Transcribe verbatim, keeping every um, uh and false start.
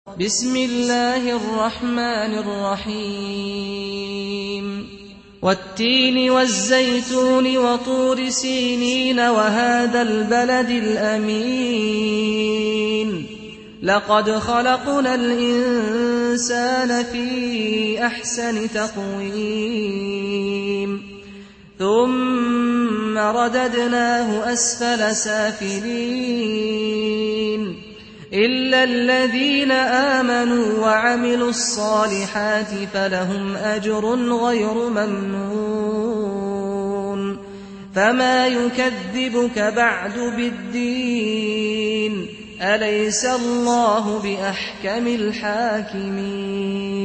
بسم الله الرحمن الرحيم والتين والزيتون وطور سينين وهذا البلد الأمين لقد خلقنا الإنسان في أحسن تقويم ثم رددناه أسفل سافلين إلا الذين آمنوا وعملوا الصالحات فلهم أجر غير ممنون فما يكذبك بعد بالدين أليس الله بأحكم الحاكمين